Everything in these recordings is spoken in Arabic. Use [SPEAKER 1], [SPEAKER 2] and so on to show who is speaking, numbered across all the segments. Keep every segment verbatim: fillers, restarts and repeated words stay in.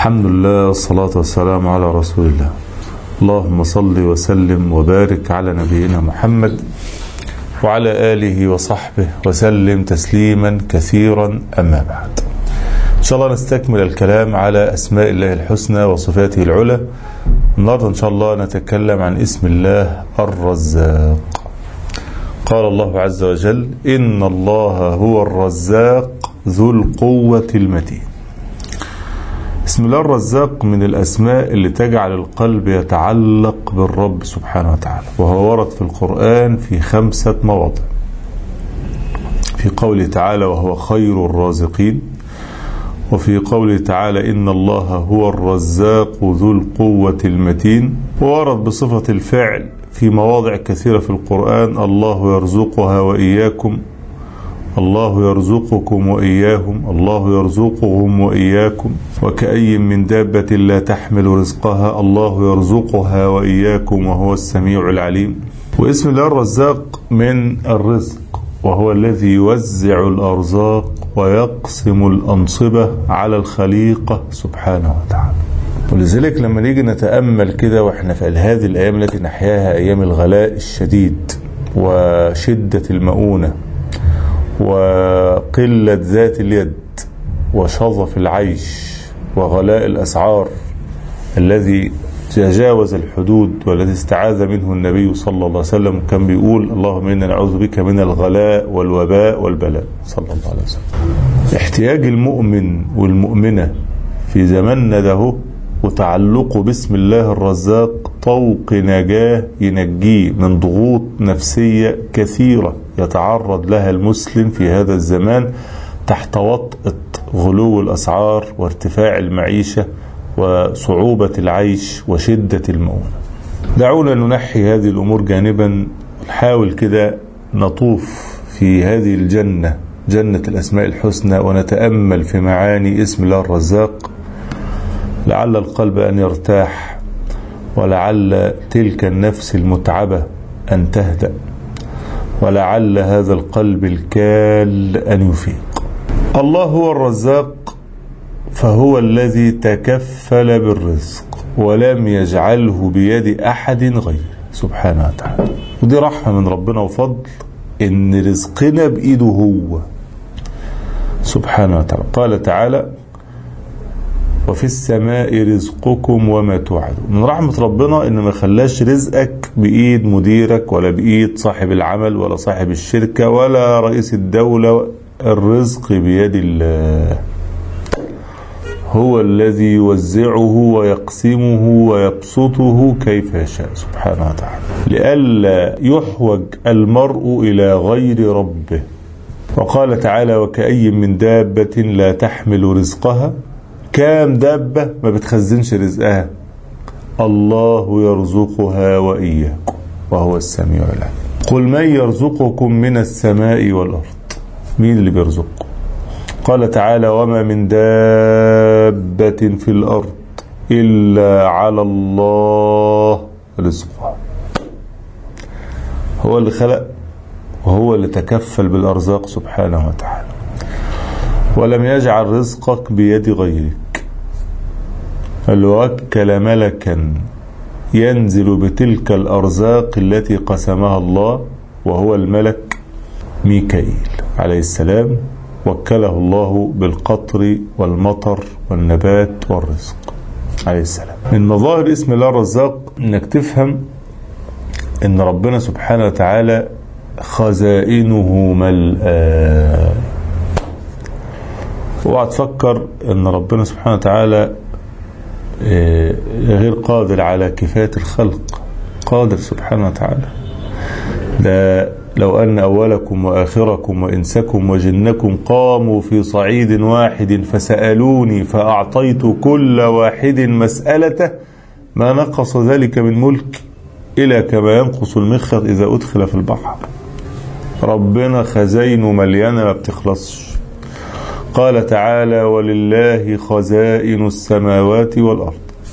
[SPEAKER 1] الحمد لله والصلاة والسلام على رسول الله. اللهم صل وسلم وبارك على نبينا محمد وعلى آله وصحبه وسلم تسليما كثيرا. أما بعد، إن شاء الله نستكمل الكلام على أسماء الله الحسنى وصفاته العلى. النهارده إن شاء الله نتكلم عن اسم الله الرزاق. قال الله عز وجل: إن الله هو الرزاق ذو القوة المتين. اسم الله الرزاق من الأسماء اللي تجعل القلب يتعلق بالرب سبحانه وتعالى، وهو ورد في القرآن في خمسة مواضع. في قوله تعالى: وهو خير الرازقين، وفي قوله تعالى: إن الله هو الرزاق ذو القوة المتين. وورد بصفة الفعل في مواضع كثيرة في القرآن: الله يرزقها وإياكم، الله يرزقكم وإياهم، الله يرزقهم وإياكم، وكأي من دابة لا تحمل رزقها، الله يرزقها وإياكم وهو السميع العليم. واسم الله الرزاق من الرزق، وهو الذي يوزع الأرزاق ويقسم الأنصبة على الخليقة سبحانه وتعالى. ولذلك لما نيجي نتأمل كده وإحنا في هذه الأيام التي نحياها، أيام الغلاء الشديد وشدة المؤونة وقلة ذات اليد وشظف العيش وغلاء الأسعار الذي تجاوز الحدود، والذي استعاذ منه النبي صلى الله عليه وسلم، كان بيقول: اللهم إنا نعوذ بك من الغلاء والوباء والبلاء صلى الله عليه وسلم. احتياج المؤمن والمؤمنة في زماننا ده وتعلقه باسم الله الرزاق طوق نجاة ينجيه من ضغوط نفسية كثيرة يتعرض لها المسلم في هذا الزمان تحت وطأة غلو الأسعار وارتفاع المعيشة وصعوبة العيش وشدة المؤونة. دعونا ننحي هذه الأمور جانبا، ونحاول كده نطوف في هذه الجنة، جنة الأسماء الحسنى، ونتأمل في معاني اسم الله الرزاق، لعل القلب أن يرتاح، ولعل تلك النفس المتعبة أن تهدأ، ولعل هذا القلب الكال أن يفيق. الله هو الرزاق، فهو الذي تكفل بالرزق ولم يجعله بيد أحد غيره سبحانه وتعالى. ودي رحمة من ربنا وفضل إن رزقنا بإيده هو سبحانه وتعالى. قال تعالى: وفي السماء رزقكم وما توعدون. من رحمة ربنا إنه ما خلاش رزقك بإيد مديرك ولا بإيد صاحب العمل ولا صاحب الشركة ولا رئيس الدولة. الرزق بيد الله، هو الذي يوزعه ويقسمه ويبسطه كيف يشاء سبحانه وتعالى، لئلا يحوج المرء إلى غير ربه. وقال تعالى: وكأي من دابة لا تحمل رزقها. كام دابة ما بتخزنش رزقها؟ الله يرزقها وإياكم وهو السميع العليم. قل من يرزقكم من السماء والأرض. مين اللي بيرزقكم؟ قال تعالى: وما من دابة في الأرض إلا على الله رزقها. هو اللي خلق وهو اللي تكفل بالأرزاق سبحانه وتعالى، ولم يجعل رزقك بيد غيرك، بل وكل ملكا ينزل بتلك الأرزاق التي قسمها الله، وهو الملك ميكائيل عليه السلام. وكله الله بالقطر والمطر والنبات والرزق عليه السلام. من مظاهر اسم الله الرزاق انك تفهم ان ربنا سبحانه وتعالى خزائنه ملأى. اوعى تفكر ان ربنا سبحانه وتعالى غير قادر على كفاية الخلق. قادر سبحانه وتعالى. ده لو أن أولكم وآخركم وإنسكم وجنكم قاموا في صعيد واحد فسألوني فأعطيت كل واحد مسألته ما نقص ذلك من ملك إلى كما ينقص المخيط إذا أدخل في البحر. ربنا خزينه مليانة ما بتخلصش. قال تعالى: ولله خزائن السماوات والأرض.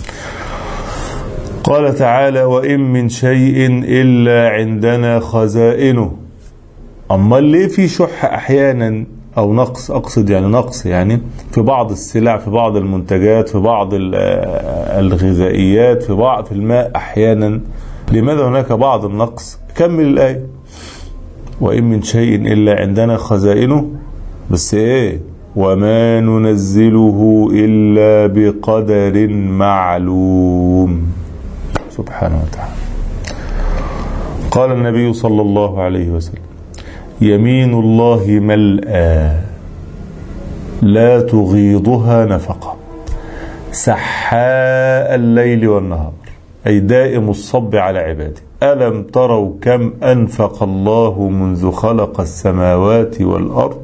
[SPEAKER 1] قال تعالى: وإن من شيء إلا عندنا خزائنه. أما ليه في شح أحيانا أو نقص، أقصد يعني نقص يعني في بعض السلع، في بعض المنتجات، في بعض الغذائيات، في بعض في الماء أحيانا. لماذا هناك بعض النقص؟ كمل الآية: وإن من شيء إلا عندنا خزائنه، بس إيه؟ وما ننزله إلا بقدر معلوم. سبحانه وتعالى. قال النبي صلى الله عليه وسلم: يمين الله ملأى لا تغيضها نفقة، سحاء الليل والنهار، أي دائم الصب على عباده. ألم تروا كم أنفق الله منذ خلق السماوات والأرض؟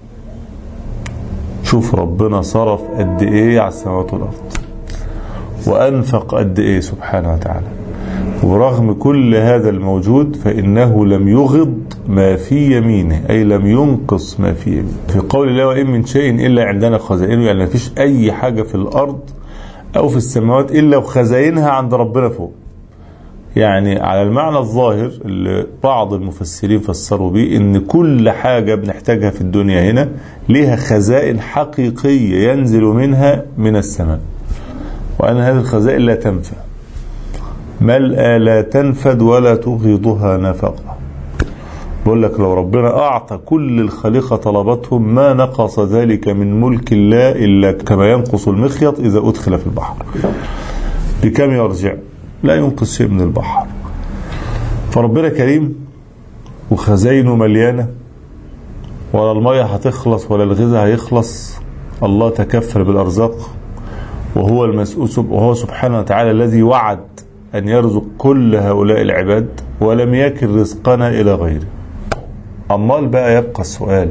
[SPEAKER 1] شوف ربنا صرف قد إيه على السماوات والأرض، وأنفق قد إيه سبحانه وتعالى. ورغم كل هذا الموجود فإنه لم يغض ما في يمينه، أي لم ينقص ما في يمينه. في قول الله: وإن من شيء إلا عندنا خزائنه، يعني ما فيش أي حاجة في الأرض أو في السماوات إلا وخزائنها عند ربنا فوق. يعني على المعنى الظاهر اللي بعض المفسرين فسروا به إن كل حاجة بنحتاجها في الدنيا هنا لها خزائن حقيقية ينزل منها من السماء، وأن هذه الخزائن لا تنفع، ملأى لا تنفد ولا تغيضها نفقة. بقول لك لو ربنا أعطى كل الخليقة طلبتهم ما نقص ذلك من ملك الله إلا كما ينقص المخيط إذا أدخل في البحر. بكم يرجع؟ لا ينقص شيء من البحر. فربنا كريم وخزاينه مليانة، ولا المية هتخلص ولا الغذاء هيخلص. الله تكفل بالأرزاق، وهو المسؤول، وهو سبحانه وتعالى الذي وعد أن يرزق كل هؤلاء العباد ولم يكن رزقنا إلى غيره. أمال بقى يبقى السؤال: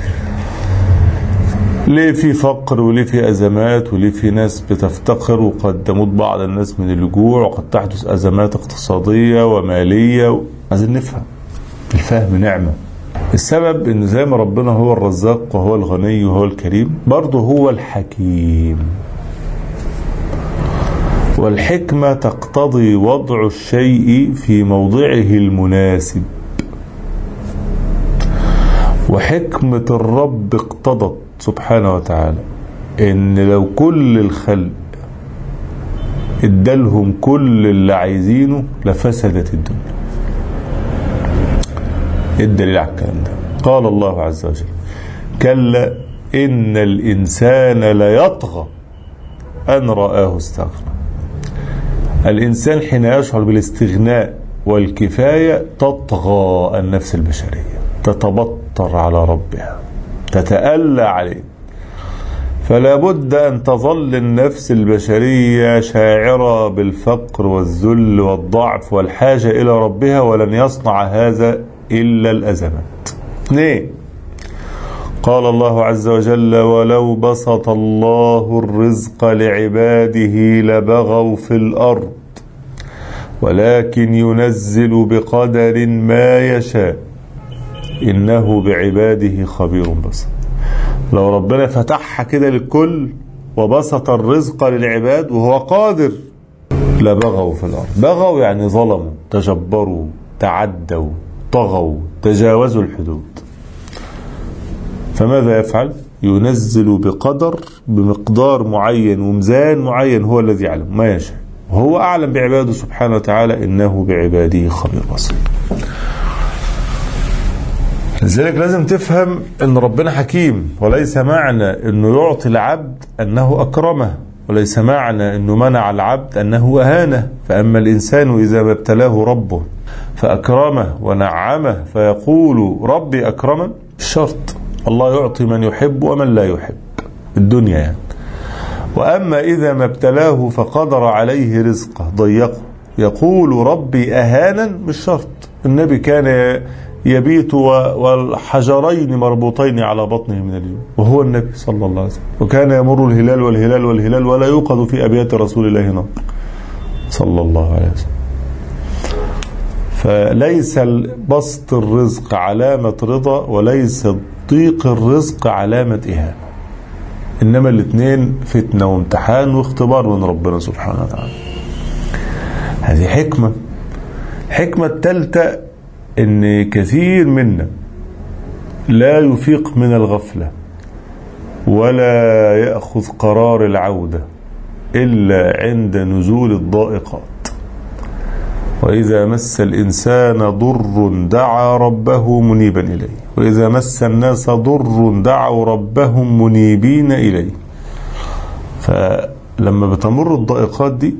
[SPEAKER 1] ليه في فقر، وليه في أزمات، وليه في ناس بتفتقر، وقد تموت بعض الناس من الجوع، وقد تحدث أزمات اقتصادية ومالية؟ عايزين نفهم. الفهم نعمة. السبب إن زي ما ربنا هو الرزاق وهو الغني وهو الكريم، برضه هو الحكيم. والحكمة تقتضي وضع الشيء في موضعه المناسب. وحكمة الرب اقتضت سبحانه وتعالى ان لو كل الخلق ادالهم كل اللي عايزينه لفسدت الدنيا. الدليل على الكلام ده قال الله عز وجل: كلا إن الإنسان ليطغى أن رآه استغنى. الإنسان حين يشعر بالاستغناء والكفاية تطغى النفس البشرية، تتبطر على ربها، تتألى عليه. فلا بد أن تظل النفس البشرية شاعرة بالفقر والذل والضعف والحاجة إلى ربها، ولن يصنع هذا إلا الأزمات. اثنين، قال الله عز وجل: ولو بسط الله الرزق لعباده لبغوا في الأرض ولكن ينزل بقدر ما يشاء إنه بعباده خبير بصير. لو ربنا فتحها كده للكل وبسط الرزق للعباد وهو قادر لبغوا في الأرض. بغوا يعني ظلموا، تجبروا، تعدوا، طغوا، تجاوزوا الحدود. فماذا يفعل؟ ينزل بقدر، بمقدار معين وميزان معين هو الذي يعلم ما يشاء، وهو أعلم بعباده سبحانه وتعالى إنه بعباده خبير بصير. لذلك لازم تفهم ان ربنا حكيم، وليس معنى انه يعطي العبد انه اكرمه، وليس معنى انه منع العبد انه اهانه. فاما الانسان اذا ما ابتلاه ربه فاكرمه ونعمه فيقول ربي اكرمن، الشرط الله يعطي من يحب ومن لا يحب الدنيا يعني. واما اذا ما ابتلاه فقدر عليه رزقه ضيقه يقول ربي اهانا، مش شرط. النبي كان يبيت والحجرين مربوطين على بطنه من اليوم، وهو النبي صلى الله عليه وسلم، وكان يمر الهلال والهلال والهلال ولا يوقظ في أبيات رسول الله نار صلى الله عليه وسلم. فليس بسط الرزق علامة رضا، وليس ضيق الرزق علامة إهانة، إنما الاثنين فتنة وامتحان واختبار من ربنا سبحانه وتعالى. هذه حكمة. حكمة الثالثة ان كثير منا لا يفيق من الغفلة ولا يأخذ قرار العودة إلا عند نزول الضائقات. وإذا مس الإنسان ضر دعا ربه منيبا إليه، وإذا مس الناس ضر دعوا ربهم منيبين إليه. فلما بتمر الضائقات دي،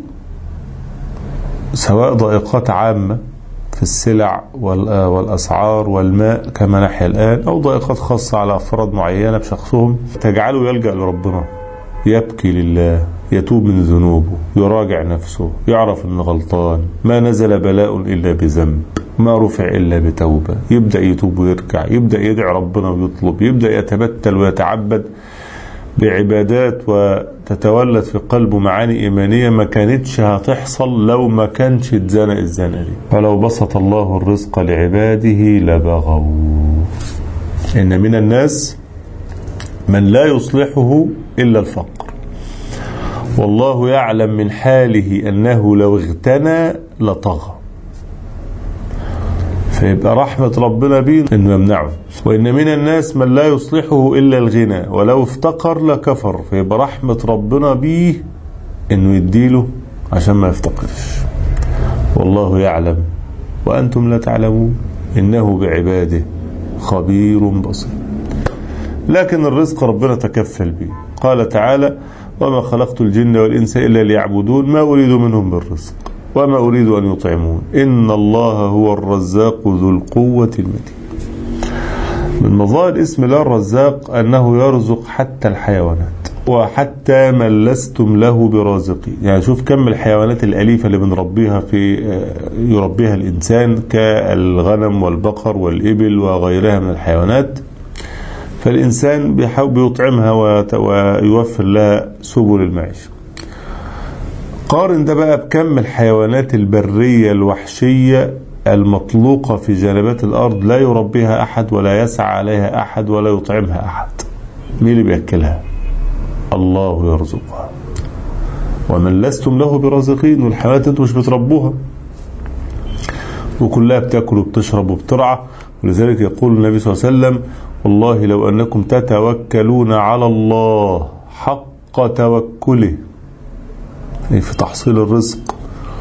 [SPEAKER 1] سواء ضائقات عامة في السلع والأسعار والماء كما نحيا الآن، أو ضائقات خاصة على أفراد معينة بشخصهم، تجعله يلجأ لربنا، يبكي لله، يتوب من ذنوبه، يراجع نفسه، يعرف أنه غلطان، ما نزل بلاء إلا بذنب، ما رفع إلا بتوبة، يبدأ يتوب ويرجع، يبدأ يدعي ربنا ويطلب، يبدأ يتبتل ويتعبد بعبادات وتتولد في قلبه معاني إيمانية ما كانتش هتحصل لو ما كانش اتزنق الزنقة دي. ولو بسط الله الرزق لعباده لبغوا. إن من الناس من لا يصلحه إلا الفقر، والله يعلم من حاله أنه لو اغتنى لطغى، فيبقى رحمة ربنا بيه إنه يمنعه. وإن من الناس من لا يصلحه إلا الغنى ولو افتقر لكفر، فيبقى رحمة ربنا بيه إنه يديله عشان ما يفتقرش. والله يعلم وأنتم لا تعلمون إنه بعباده خبير بصير. لكن الرزق ربنا تكفل به. قال تعالى: وما خلقت الجن والإنس إلا ليعبدون ما أريد منهم بالرزق وما أريد أن يطعمون إن الله هو الرزاق ذو القوة المتين. من مظاهر اسم الله الرزاق أنه يرزق حتى الحيوانات وحتى من لستم له برازقين. يعني شوف كم الحيوانات الأليفة اللي بنربيها في يربيها الإنسان كالغنم والبقر والإبل وغيرها من الحيوانات، فالإنسان بيحاول يطعمها ويوفر لها سبل المعيشة. قارن ده بقى بكم الحيوانات البرية الوحشية المطلوقة في جانبات الأرض لا يربيها أحد ولا يسعى عليها أحد ولا يطعمها أحد. مين اللي بيأكلها؟ الله يرزقها. ومن لستم له برازقين. والحيوانات انتم مش بتربوها وكلها بتأكل وبتشرب وبترعى. ولذلك يقول النبي صلى الله عليه وسلم: والله لو أنكم تتوكلون على الله حق توكله في تحصيل الرزق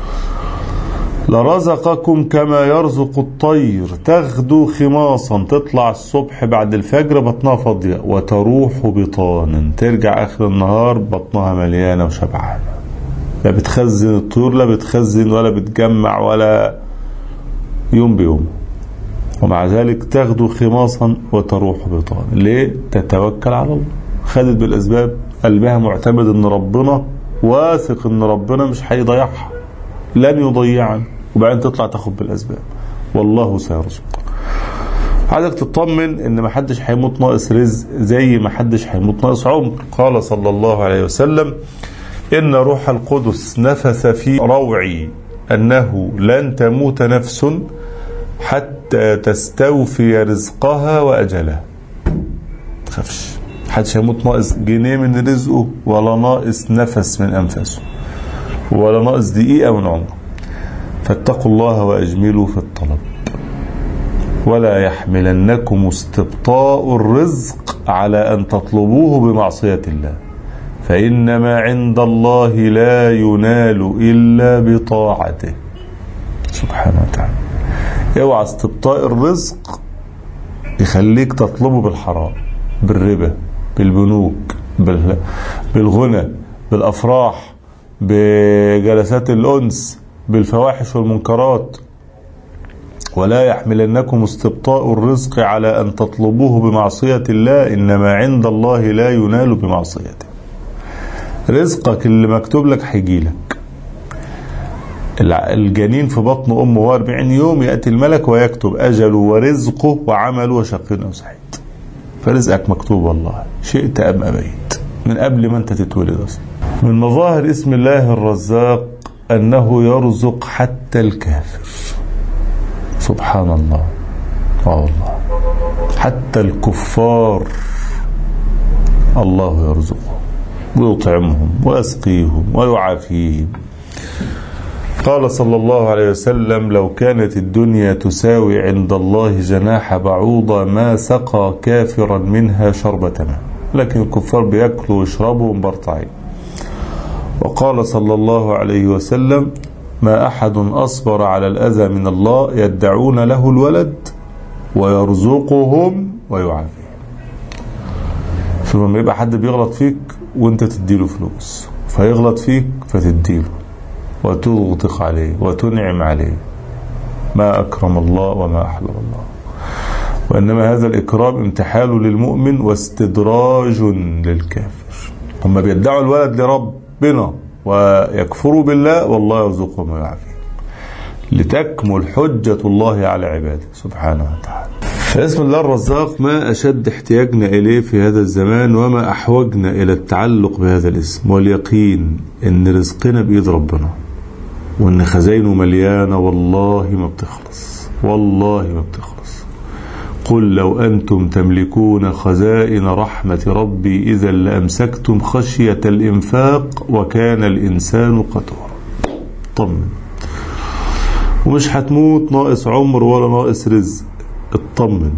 [SPEAKER 1] لرزقكم كما يرزق الطير تغدو خماصا، تطلع الصبح بعد الفجر بطنها فاضية وتروح بطانا، ترجع آخر النهار بطنها مليانة وشبعانة. لا بتخزن الطيور، لا بتخزن ولا بتجمع ولا يوم بيوم، ومع ذلك تغدو خماصا وتروح بطانا. ليه؟ تتوكل على الله، خدت بالأسباب، قلبها معتمد ان ربنا واثق ان ربنا مش هيضيعها، لن يضيعنا، وبعدين تطلع تاخد بالأسباب والله سيرزق. عايزك تطمن ان ما حدش هيموت ناقص رزق زي ما حدش هيموت ناقص عمر. قال صلى الله عليه وسلم: إن روح القدس نفث في روعي أنه لن تموت نفس حتى تستوفي رزقها وأجلها. تخافش، محدش هيموت ناقص جنيه من رزقه ولا ناقص نفس من أنفسه ولا ناقص دقيقة من عمره. فاتقوا الله وأجملوا في الطلب ولا يحملنكم استبطاء الرزق على أن تطلبوه بمعصية الله، فإنما عند الله لا ينال إلا بطاعته سبحانه وتعالى. اوعى استبطاء الرزق يخليك تطلبه بالحرام، بالربا، بالبنوك، بالغنى، بالأفراح، بجلسات الأنس، بالفواحش والمنكرات. ولا يحملنكم استبطاء الرزق على أن تطلبوه بمعصية الله، إنما عند الله لا ينال بمعصيته. رزقك اللي مكتوب لك هيجيلك. الجنين في بطن أمه أربعين يوم يأتي الملك ويكتب أجله ورزقه وعمله وشقي أو سعيد. فرزقك مكتوب والله، شئت أم أبيت، من قبل ما أنت تتولد أصلا. من مظاهر اسم الله الرزاق أنه يرزق حتى الكافر. سبحان الله. آه والله، حتى الكفار الله يرزقهم ويطعمهم ويسقيهم ويعافيهم. قال صلى الله عليه وسلم: لو كانت الدنيا تساوي عند الله جناح بعوضة ما سقى كافرا منها شربة ماء، لكن الكفار بيأكلوا ويشربوا ومبرطعين. وقال صلى الله عليه وسلم: ما أحد أصبر على الأذى من الله يدعون له الولد ويرزقهم ويعافيهم. شوف لما يبقى حد بيغلط فيك وانت تديله فلوس، فيغلط فيك فتديله وتغطق عليه وتنعم عليه، ما أكرم الله وما أحلم الله. وإنما هذا الإكرام امتحان للمؤمن واستدراج للكافر. هم بيدعوا الولد لربنا ويكفروا بالله، والله يرزقهم ويعافيهم لتكمل حجة الله على عباده سبحانه وتعالى. فاسم الله الرزاق ما أشد احتياجنا إليه في هذا الزمان، وما أحوجنا إلى التعلق بهذا الاسم واليقين إن رزقنا بإيد ربنا، وإن خزينه مليانة والله ما بتخلص، والله ما بتخلص. قل لو أنتم تملكون خزائن رحمة ربي إذا لأمسكتم خشية الإنفاق وكان الإنسان قتورا. طمن، ومش هتموت ناقص عمر ولا ناقص رزق، اطمن.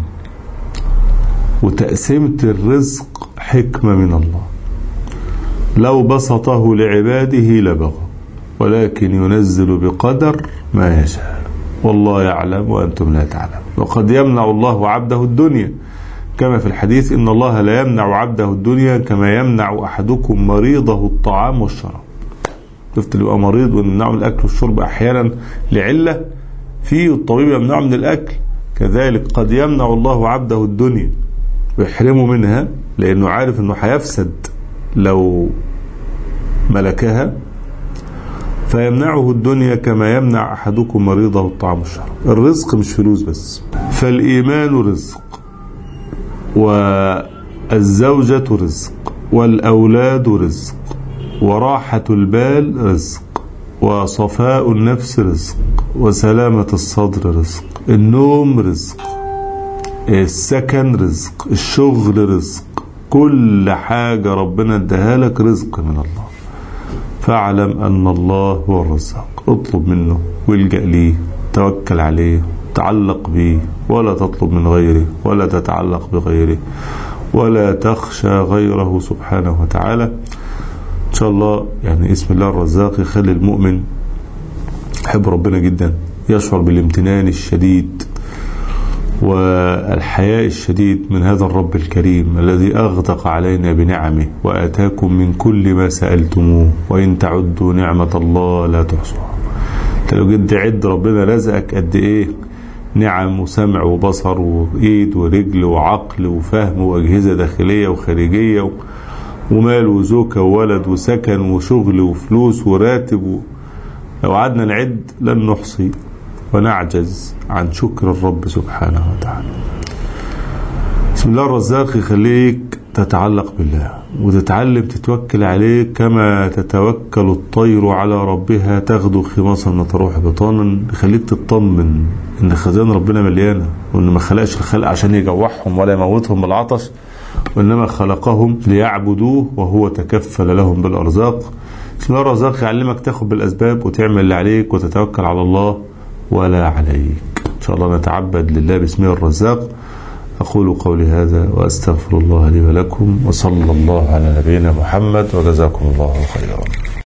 [SPEAKER 1] وتقسيمة الرزق حكمة من الله، لو بسطه لعباده لبغوا، ولكن ينزل بقدر ما يشاء، والله يعلم وأنتم لا تعلم. وقد يمنع الله عبده الدنيا كما في الحديث: إن الله لا يمنع عبده الدنيا كما يمنع أحدكم مريضه الطعام والشراب. شفت اللي يبقى مريض ويمنعه من الأكل والشرب أحيانا لعلة فيه، والطبيب يمنعه من الأكل، كذلك قد يمنع الله عبده الدنيا ويحرمه منها لأنه عارف أنه هيفسد لو ملكها، فيمنعه الدنيا كما يمنع أحدكم مريضه الطعام والشراب. الرزق مش فلوس بس، فالإيمان رزق، والزوجة رزق، والأولاد رزق، وراحة البال رزق، وصفاء النفس رزق، وسلامة الصدر رزق، النوم رزق، السكن رزق، الشغل رزق، كل حاجة ربنا اداها لك رزق من الله. فاعلم أن الله هو الرزاق، اطلب منه والجأ ليه، توكل عليه، تعلق به، ولا تطلب من غيره ولا تتعلق بغيره ولا تخشى غيره سبحانه وتعالى. إن شاء الله يعني اسم الله الرزاق يخلي المؤمن يحب ربنا جدا، يشعر بالامتنان الشديد والحياء الشديد من هذا الرب الكريم الذي أغدق علينا بنعمه وآتاكم من كل ما سألتموه وإن تعدوا نعمة الله لا تحصوها. انت لو جد عد ربنا رزقك قد ايه نعم وسمع وبصر وإيد ورجل وعقل وفهم وأجهزة داخلية وخارجية ومال وزوجة وولد وسكن وشغل وفلوس وراتب. لو قعدنا نعد لن نحصي ونعجز عن شكر الرب سبحانه وتعالى. بسم الله الرزاق يخليك تتعلق بالله وتتعلم تتوكل عليه كما تتوكل الطير على ربها تغدو خماصا وتروح بطانا. يخليك تطمن ان خزان ربنا مليانه، وانه ما خلقش الخلق عشان يجوعهم ولا يموتهم بالعطش، وانما خلقهم ليعبدوه وهو تكفل لهم بالارزاق. بسم الله الرزاق يعلمك تاخد بالاسباب وتعمل اللي عليك وتتوكل على الله ولا عليك. ان شاء الله نتعبد لله باسمه الرزاق. أقول قولي هذا وأستغفر الله لي ولكم، وصلى الله على نبينا محمد، وجزاكم الله خيرا.